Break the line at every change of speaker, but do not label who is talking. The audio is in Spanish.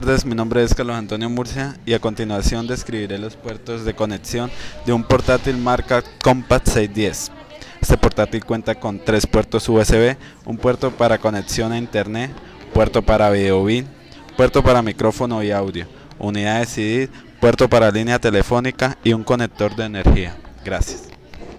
Mi nombre es Carlos Antonio Murcia y a continuación describiré los puertos de conexión de un portátil marca Compact 610. Este portátil cuenta con 3 puertos USB, un puerto para conexión a internet, puerto para video bin, puerto para micrófono y audio, unidad de CD, puerto para línea telefónica y un conector de energía. Gracias.